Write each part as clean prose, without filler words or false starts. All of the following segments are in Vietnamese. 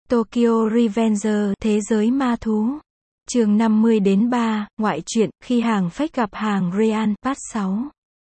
Tokyo Revenger, thế giới ma thú. Chương 50-3, ngoại truyện, khi hàng fake gặp hàng real, part 6.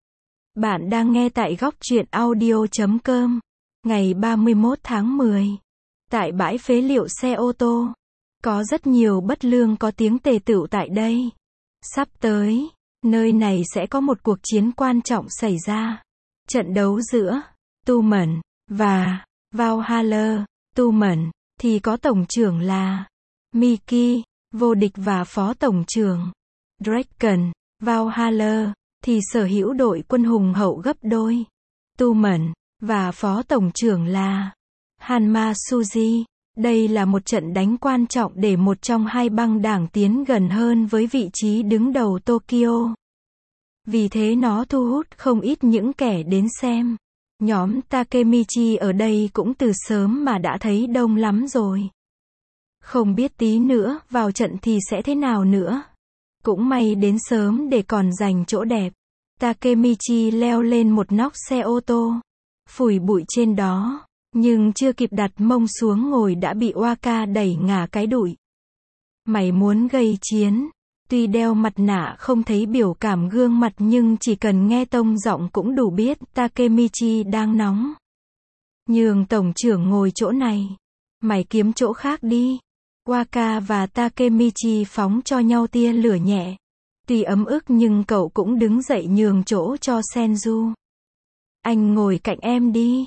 Bạn đang nghe tại góc truyện audio.com. Ngày 31 tháng 10. Tại bãi phế liệu xe ô tô. Có rất nhiều bất lương có tiếng tề tựu tại đây. Sắp tới, nơi này sẽ có một cuộc chiến quan trọng xảy ra. Trận đấu giữa Tumen và Valhalla. Tumen thì có tổng trưởng là Miki, vô địch và phó tổng trưởng Draken. Valhalla thì sở hữu đội quân hùng hậu gấp đôi. Tumen và phó tổng trưởng là Hanma Suji. Đây là một trận đánh quan trọng để một trong hai băng đảng tiến gần hơn với vị trí đứng đầu Tokyo. Vì thế nó thu hút không ít những kẻ đến xem. Nhóm Takemichi ở đây cũng từ sớm mà đã thấy đông lắm rồi. Không biết tí nữa vào trận thì sẽ thế nào nữa. Cũng may đến sớm để còn dành chỗ đẹp. Takemichi leo lên một nóc xe ô tô, phủi bụi trên đó, nhưng chưa kịp đặt mông xuống ngồi đã bị Waka đẩy ngả cái đụi. Mày muốn gây chiến? Tuy đeo mặt nạ không thấy biểu cảm gương mặt nhưng chỉ cần nghe tông giọng cũng đủ biết Takemichi đang nóng. Nhường tổng trưởng ngồi chỗ này. Mày kiếm chỗ khác đi. Waka và Takemichi phóng cho nhau tia lửa nhẹ. Tuy ấm ức nhưng cậu cũng đứng dậy nhường chỗ cho Senju. Anh ngồi cạnh em đi.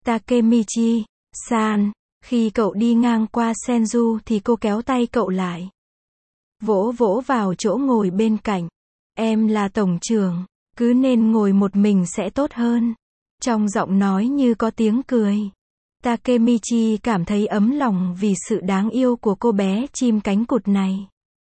Takemichi-san. Khi cậu đi ngang qua Senju thì cô kéo tay cậu lại. Vỗ vỗ vào chỗ ngồi bên cạnh. Em là tổng trưởng, cứ nên ngồi một mình sẽ tốt hơn. Trong giọng nói như có tiếng cười. Takemichi cảm thấy ấm lòng vì sự đáng yêu của cô bé chim cánh cụt này.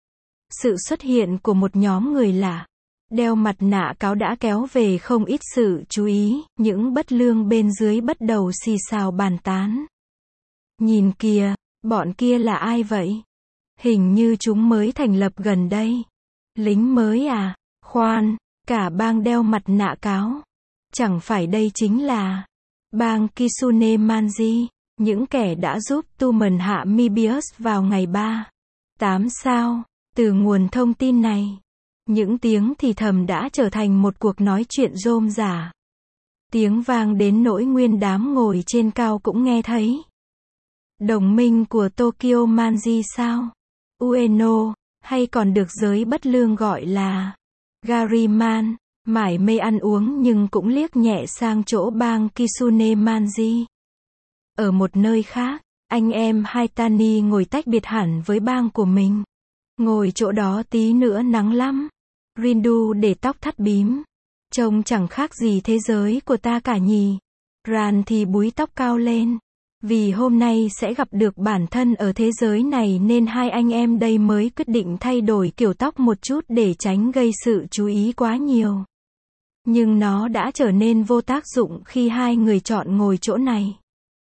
Sự xuất hiện của một nhóm người lạ, đeo mặt nạ cáo đã kéo về không ít sự chú ý, những bất lương bên dưới bắt đầu xì xào bàn tán. Nhìn kìa, bọn kia là ai vậy? Hình như chúng mới thành lập gần đây. Lính mới à? Khoan, cả bang đeo mặt nạ cáo. Chẳng phải đây chính là bang Kitsune Manji, những kẻ đã giúp Tumen hạ Mobius vào ngày 3/8 sao? Từ nguồn thông tin này, những tiếng thì thầm đã trở thành một cuộc nói chuyện rôm rả. Tiếng vang đến nỗi nguyên đám ngồi trên cao cũng nghe thấy. Đồng minh của Tokyo Manji sao? Ueno, hay còn được giới bất lương gọi là Gariman, mải mê ăn uống nhưng cũng liếc nhẹ sang chỗ bang Kitsune Manji. Ở một nơi khác, anh em Haitani ngồi tách biệt hẳn với bang của mình. Ngồi chỗ đó tí nữa nắng lắm. Rindu để tóc thắt bím. Trông chẳng khác gì thế giới của ta cả nhỉ. Ran thì búi tóc cao lên. Vì hôm nay sẽ gặp được bản thân ở thế giới này nên hai anh em đây mới quyết định thay đổi kiểu tóc một chút để tránh gây sự chú ý quá nhiều. Nhưng nó đã trở nên vô tác dụng khi hai người chọn ngồi chỗ này.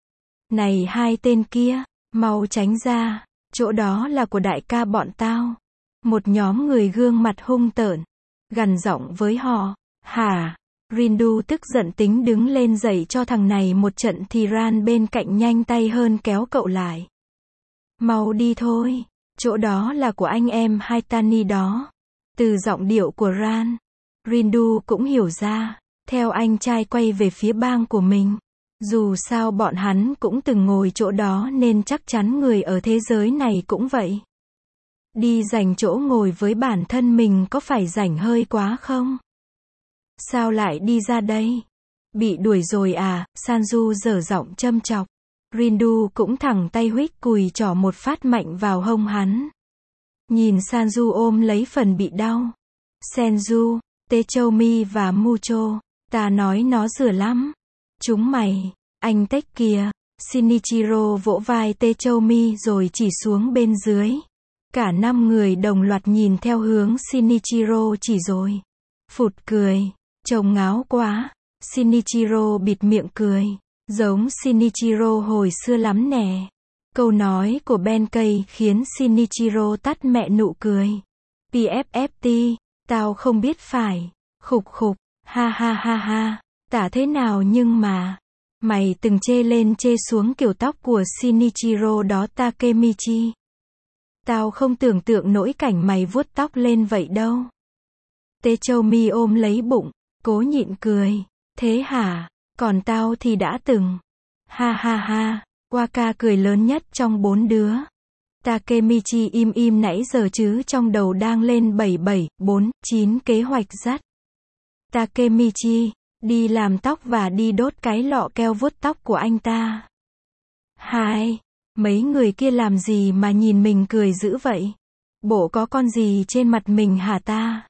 Này hai tên kia, mau tránh ra, chỗ đó là của đại ca bọn tao. Một nhóm người gương mặt hung tợn, gằn giọng với họ. Hả? Rindu tức giận tính đứng lên dạy cho thằng này một trận thì Ran bên cạnh nhanh tay hơn kéo cậu lại. Mau đi thôi, chỗ đó là của anh em Haitani đó. Từ giọng điệu của Ran, Rindu cũng hiểu ra, theo anh trai quay về phía bang của mình. Dù sao bọn hắn cũng từng ngồi chỗ đó nên chắc chắn người ở thế giới này cũng vậy. Đi giành chỗ ngồi với bản thân mình có phải rảnh hơi quá không? Sao lại đi ra đây? Bị đuổi rồi à? Sanju dở giọng châm chọc. Rindu cũng thẳng tay huých cùi trỏ một phát mạnh vào hông hắn. Nhìn Sanju ôm lấy phần bị đau. Senju, Techoumi và Mucho, ta nói nó rửa lắm. Chúng mày, anh tách kìa. Shinichiro vỗ vai Techoumi rồi chỉ xuống bên dưới. Cả 5 người đồng loạt nhìn theo hướng Shinichiro chỉ rồi. Phụt cười. Trông ngáo quá. Shinichiro bịt miệng cười. Giống Shinichiro hồi xưa lắm nè. Câu nói của Benkei khiến Shinichiro tắt mẹ nụ cười. PFFT, tao không biết phải. Khục khục, ha ha ha ha. Tả thế nào nhưng mà. Mày từng chê lên chê xuống kiểu tóc của Shinichiro đó Takemichi. Tao không tưởng tượng nổi cảnh mày vuốt tóc lên vậy đâu. Techoumi ôm lấy bụng, cố nhịn cười. Thế hả? Còn tao thì đã từng. Ha ha ha, Waka cười lớn nhất trong 4 đứa. Takemichi im im nãy giờ chứ trong đầu đang lên 7749 kế hoạch dắt. Takemichi, đi làm tóc và đi đốt cái lọ keo vuốt tóc của anh ta. Hai, mấy người kia làm gì mà nhìn mình cười dữ vậy? Bộ có con gì trên mặt mình hả ta?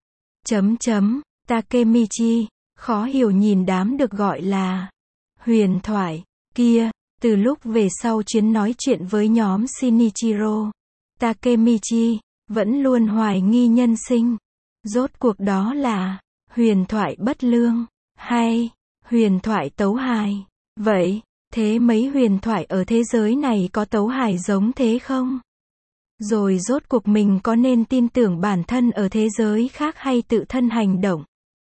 Takemichi, khó hiểu nhìn đám được gọi là huyền thoại kia. Từ lúc về sau chuyến nói chuyện với nhóm Shinichiro, Takemichi vẫn luôn hoài nghi nhân sinh. Rốt cuộc đó là huyền thoại bất lương hay huyền thoại tấu hài? Vậy, thế mấy huyền thoại ở thế giới này có tấu hài giống thế không? Rồi rốt cuộc mình có nên tin tưởng bản thân ở thế giới khác hay tự thân hành động?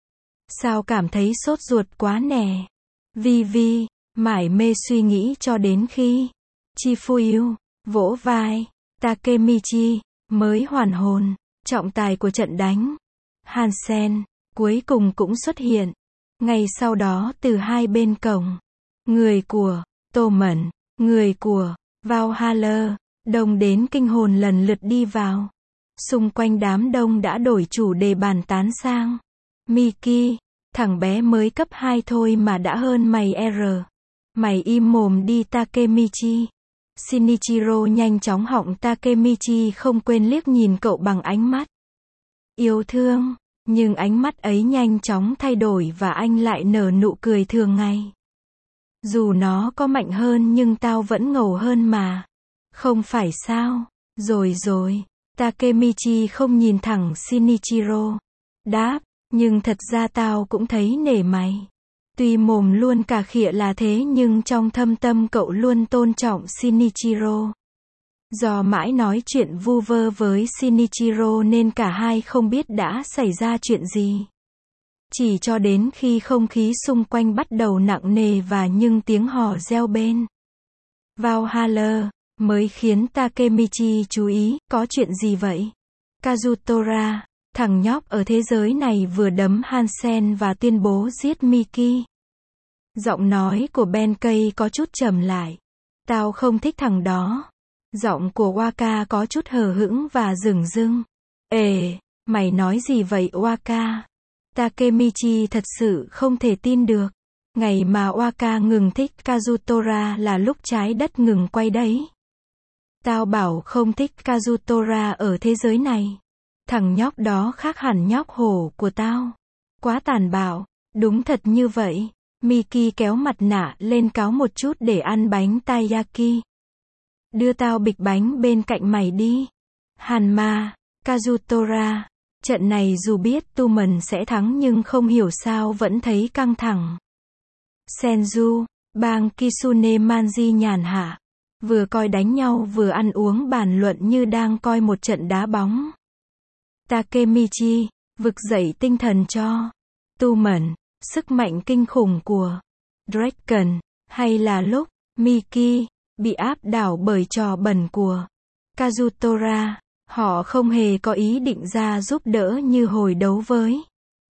Sao cảm thấy sốt ruột quá nè? Vi, mải mê suy nghĩ cho đến khi Chifuyu vỗ vai Takemichi mới hoàn hồn. Trọng tài của trận đánh Hansen cuối cùng cũng xuất hiện. Ngay sau đó từ hai bên cổng, người của Toman, người của Valhalla, đông đến kinh hồn lần lượt đi vào. Xung quanh đám đông đã đổi chủ đề bàn tán sang Miki, thằng bé mới cấp 2 thôi mà đã hơn mày Mày im mồm đi Takemichi. Shinichiro nhanh chóng họng Takemichi không quên liếc nhìn cậu bằng ánh mắt yêu thương, nhưng ánh mắt ấy nhanh chóng thay đổi và anh lại nở nụ cười thường ngày. Dù nó có mạnh hơn nhưng tao vẫn ngầu hơn mà. Không phải sao? Rồi. Takemichi không nhìn thẳng Shinichiro. Đáp, nhưng thật ra tao cũng thấy nể mày. Tuy mồm luôn cà khịa là thế nhưng trong thâm tâm cậu luôn tôn trọng Shinichiro. Do mãi nói chuyện vu vơ với Shinichiro nên cả hai không biết đã xảy ra chuyện gì. Chỉ cho đến khi không khí xung quanh bắt đầu nặng nề và những tiếng hò reo bên Valhalla mới khiến Takemichi chú ý, có chuyện gì vậy? Kazutora, thằng nhóc ở thế giới này vừa đấm Hansen và tuyên bố giết Miki. Giọng nói của Benkei có chút trầm lại. Tao không thích thằng đó. Giọng của Waka có chút hờ hững và dửng dưng. Mày nói gì vậy Waka? Takemichi thật sự không thể tin được. Ngày mà Waka ngừng thích Kazutora là lúc trái đất ngừng quay đấy. Tao bảo không thích Kazutora ở thế giới này. Thằng nhóc đó khác hẳn nhóc hổ của tao. Quá tàn bạo. Đúng thật như vậy. Miki kéo mặt nạ lên cáo một chút để ăn bánh taiyaki. Đưa tao bịch bánh bên cạnh mày đi. Hanma, Kazutora. Trận này dù biết Toman sẽ thắng nhưng không hiểu sao vẫn thấy căng thẳng. Senju, bang Kitsune Manji nhàn hạ. Vừa coi đánh nhau vừa ăn uống bàn luận như đang coi một trận đá bóng. Takemichi, vực dậy tinh thần cho Toman, sức mạnh kinh khủng của Draken, hay là lúc Miki bị áp đảo bởi trò bẩn của Kazutora. Họ không hề có ý định ra giúp đỡ như hồi đấu với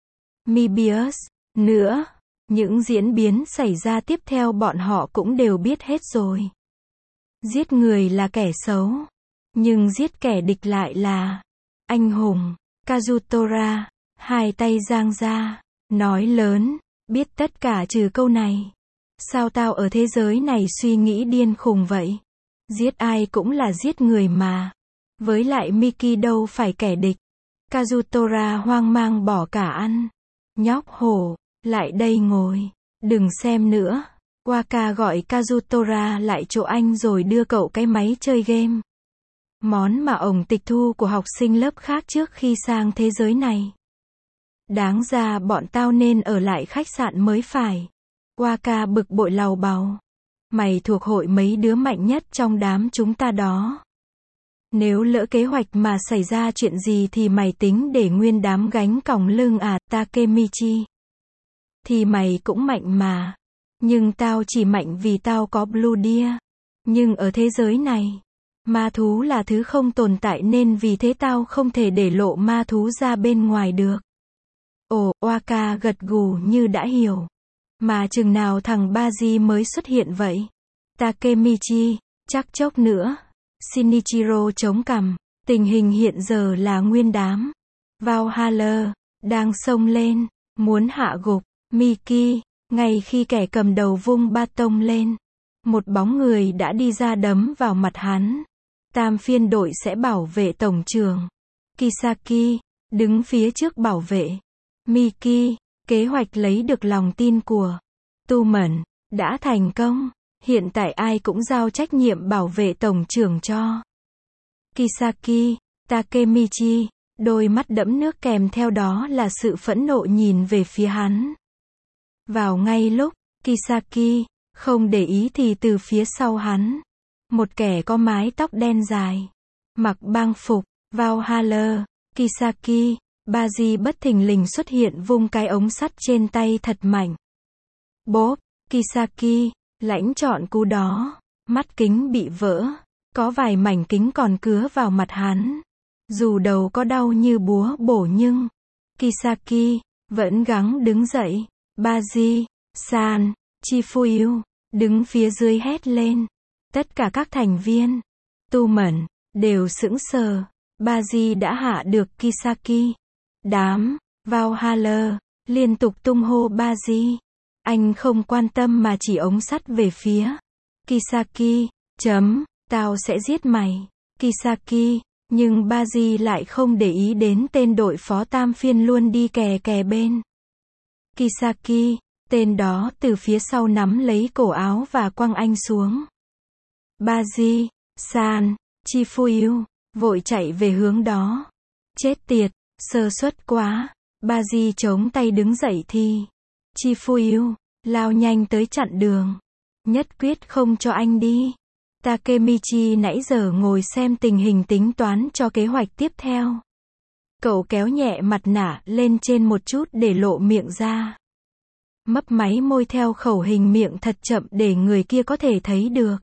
Mebius nữa. Những diễn biến xảy ra tiếp theo bọn họ cũng đều biết hết rồi. Giết người là kẻ xấu, nhưng giết kẻ địch lại là anh hùng. Kazutora, hai tay giang ra, nói lớn, biết tất cả trừ câu này. Sao tao ở thế giới này suy nghĩ điên khùng vậy? Giết ai cũng là giết người mà. Với lại Miki đâu phải kẻ địch. Kazutora hoang mang bỏ cả ăn. Nhóc hổ, lại đây ngồi. Đừng xem nữa. Waka gọi Kazutora lại chỗ anh rồi đưa cậu cái máy chơi game. Món mà ổng tịch thu của học sinh lớp khác trước khi sang thế giới này. Đáng ra bọn tao nên ở lại khách sạn mới phải. Waka bực bội làu bàu. Mày thuộc hội mấy đứa mạnh nhất trong đám chúng ta đó. Nếu lỡ kế hoạch mà xảy ra chuyện gì thì mày tính để nguyên đám gánh còng lưng à, Takemichi? Thì mày cũng mạnh mà. Nhưng tao chỉ mạnh vì tao có Blue Deer. Nhưng ở thế giới này, ma thú là thứ không tồn tại nên vì thế tao không thể để lộ ma thú ra bên ngoài được. Ồ, Waka gật gù như đã hiểu. Mà chừng nào thằng Baji mới xuất hiện vậy? Takemichi, chắc chốc nữa. Shinichiro chống cằm. Tình hình hiện giờ là nguyên đám Valhalla đang xông lên, muốn hạ gục Miki. Ngay khi kẻ cầm đầu vung ba tông lên, một bóng người đã đi ra đấm vào mặt hắn. Tam phiên đội sẽ bảo vệ tổng trưởng Kisaki, đứng phía trước bảo vệ Miki. Kế hoạch lấy được lòng tin của Tu Mẩn đã thành công. Hiện tại ai cũng giao trách nhiệm bảo vệ tổng trưởng cho Kisaki. Takemichi, đôi mắt đẫm nước kèm theo đó là sự phẫn nộ nhìn về phía hắn. Vào ngay lúc Kisaki không để ý thì từ phía sau hắn, một kẻ có mái tóc đen dài, mặc bang phục Valhalla, Kisaki. Baji bất thình lình xuất hiện vung cái ống sắt trên tay thật mạnh. Bốp, Kisaki lãnh trọn cú đó, mắt kính bị vỡ, có vài mảnh kính còn cứa vào mặt hắn. Dù đầu có đau như búa bổ nhưng Kisaki vẫn gắng đứng dậy. Baji, San, Chifuyu đứng phía dưới hét lên. Tất cả các thành viên Tu Mẩn đều sững sờ. Baji đã hạ được Kisaki. Đám Valhalla liên tục tung hô Baji. Anh không quan tâm mà chỉ ống sắt về phía Kisaki. Tao sẽ giết mày, Kisaki. Nhưng Baji lại không để ý đến tên đội phó tam phiên luôn đi kè kè bên Kisaki. Tên đó từ phía sau nắm lấy cổ áo và quăng anh xuống. Baji, San, Chifuyu vội chạy về hướng đó. Chết tiệt, sơ suất quá. Baji chống tay đứng dậy thì Chifuyu lao nhanh tới chặn đường. Nhất quyết không cho anh đi. Takemichi nãy giờ ngồi xem tình hình tính toán cho kế hoạch tiếp theo. Cậu kéo nhẹ mặt nạ lên trên một chút để lộ miệng ra. Mấp máy môi theo khẩu hình miệng thật chậm để người kia có thể thấy được.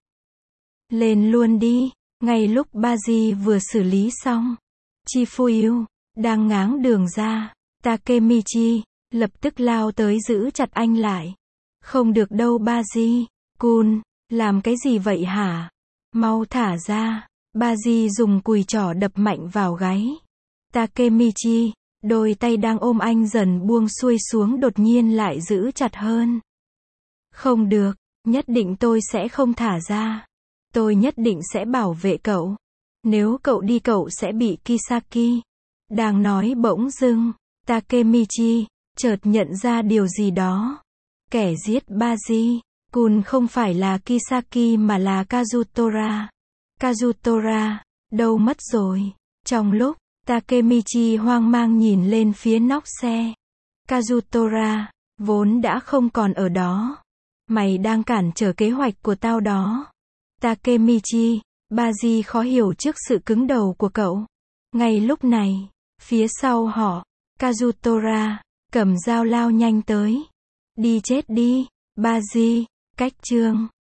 Lên luôn đi. Ngay lúc Baji vừa xử lý xong, Chifuyu đang ngáng đường ra. Takemichi lập tức lao tới giữ chặt anh lại. Không được đâu Baji-kun, làm cái gì vậy hả? Mau thả ra. Baji dùng cùi trỏ đập mạnh vào gáy Takemichi. Đôi tay đang ôm anh dần buông xuôi xuống đột nhiên lại giữ chặt hơn. Không được, nhất định tôi sẽ không thả ra. Tôi nhất định sẽ bảo vệ cậu. Nếu cậu đi cậu sẽ bị Kisaki. Đang nói bỗng dưng, Takemichi chợt nhận ra điều gì đó. Kẻ giết Baji-kun không phải là Kisaki mà là Kazutora. Kazutora, đâu mất rồi? Trong lúc Takemichi hoang mang nhìn lên phía nóc xe, Kazutora vốn đã không còn ở đó. Mày đang cản trở kế hoạch của tao đó. Takemichi, Baji khó hiểu trước sự cứng đầu của cậu. Ngay lúc này, phía sau họ, Kazutora cầm dao lao nhanh tới. Đi chết đi, Baji. Cách chương